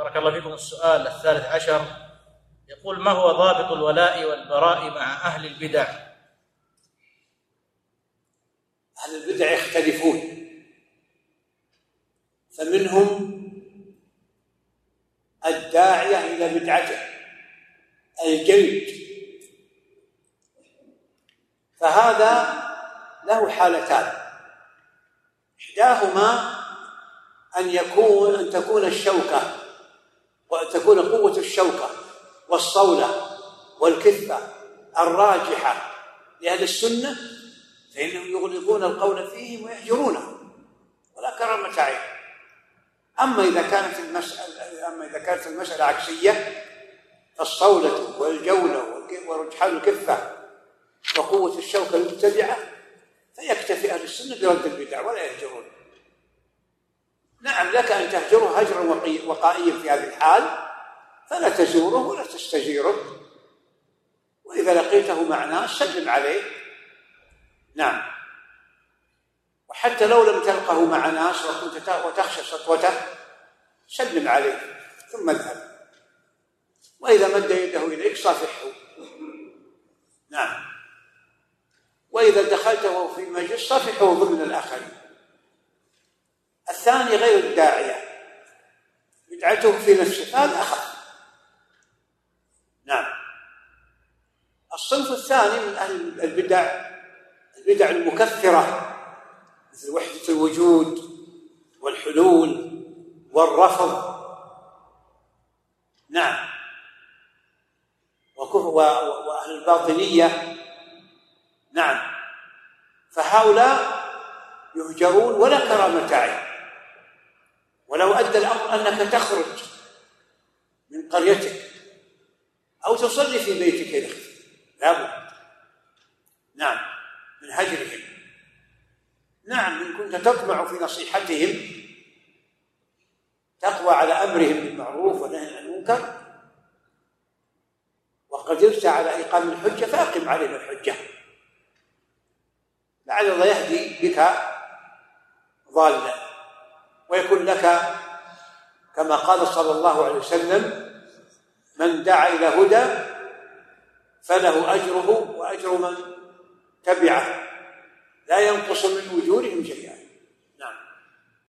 بارك الله فيكم. السؤال 13 يقول: ما هو ضابط الولاء والبراء مع أهل البدع؟ أهل البدع يختلفون، فمنهم الداعية إلى بدعته الجلد، فهذا له حالتان: إحداهما أن تكون الشوكة وتكون قوة الشوكة والصولة والكثة الراجحة لأهل السنة، فإنهم يغلظون القول فيهم ويهجرونهم ولا كرامة عين. أما إذا كانت المسألة عكسية، الصولة والجولة ورجحان الكفة وقوة الشوكة المتبعة، فيكتفي أهل السنة برد البدع ولا يهجرون. نعم، لك أن تهجره هجرا وقائيا في هذه الحال، فلا تزوره ولا تستجيره، وإذا لقيته مع ناس سلم عليه. نعم، وحتى لو لم تلقه مع ناس وتخشى سطوته سلم عليه ثم اذهب، وإذا مد يده إليك صافحه. نعم، وإذا دخلته في مجلس صافحه ضمن الآخرين. الثاني غير الداعية، بدعته في نفسه، هذا أخف. نعم. الصنف الثاني من أهل البدع المكفرة، مثل وحدة الوجود والحلول والرفض. نعم، وأهل الباطنية. نعم، فهؤلاء يهجرون ولا كرامة عين، ولو أدى الأمر أنك تخرج من قريتك أو تصلي في بيتك لابد. نعم، من هجرهم. نعم، إن كنت تطمع في نصيحتهم، تقوى على أمرهم بالمعروف ونهي عن المنكر، وقدرت على إقام الحجة فأقم عليهم الحجة، لعل الله يهدي بك ضالا ويكون لك كما قال صلى الله عليه وسلم: من دعا إلى هدى فله أجره وأجر من تبعه لا ينقص من أجورهم شيئا.